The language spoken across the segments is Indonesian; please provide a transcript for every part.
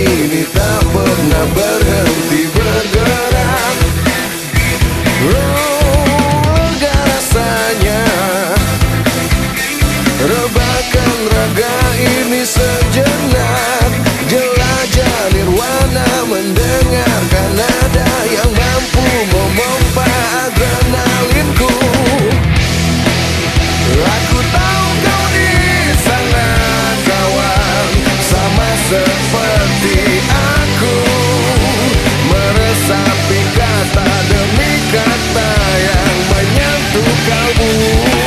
ini tak pernah berhenti bergerak. Lega rasanya, rebahkan raga ini sejenak. Jelajah nirwana, mendengarkan nada yang mampu memompa adrenalinku. Aku tahu kau di sana kawan, sama seperti aku, meresapi kata demi kata yang menyentuh kalbu.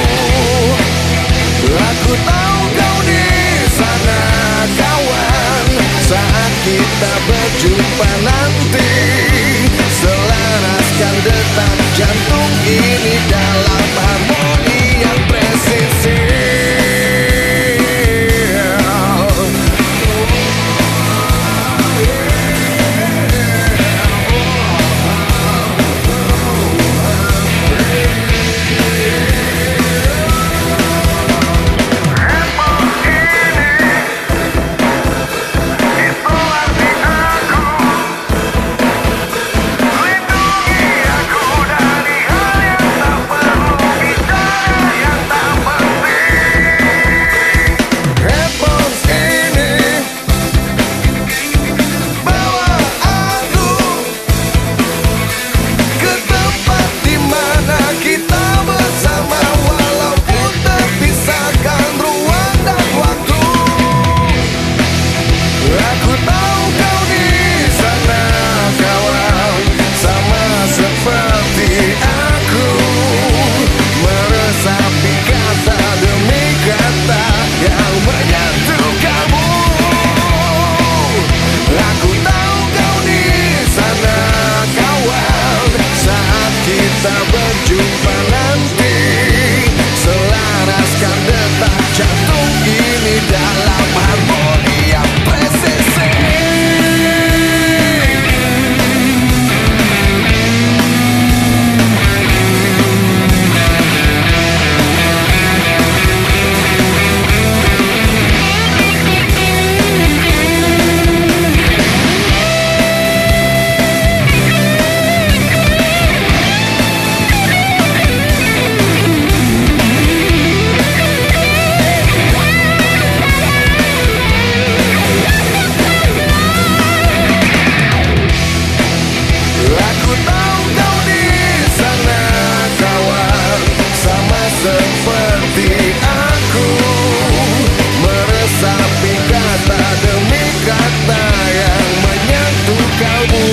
Aku tahu kau di sana kawan, saat kita berjumpa nanti, selaraskan detak jantung ini dalam harmoni yang presisi. Kita berjumpa nanti, selaraskan detak jantung ini dalam harmoni yang presisi. Seperti aku, meresapi kata demi kata yang menyentuh kalbu.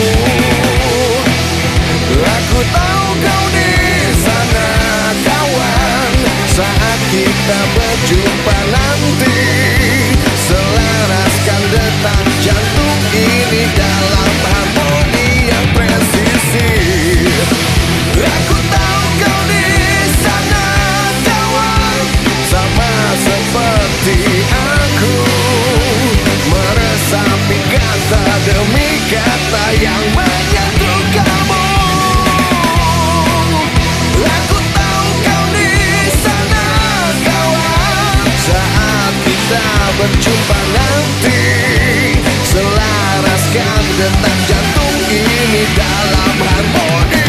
Aku tahu kau di sana kawan, saat kita berjumpa nanti, selaraskan detak jantung ini dalam harmoni yang presisi. Aku tahu kau di sana sama seperti aku, meresapi kata demi kata yang menyentuh kalbu. Aku tahu kau di sana kawan, saat kita berjumpa nanti, selaraskan detak jantung ini dalam harmoni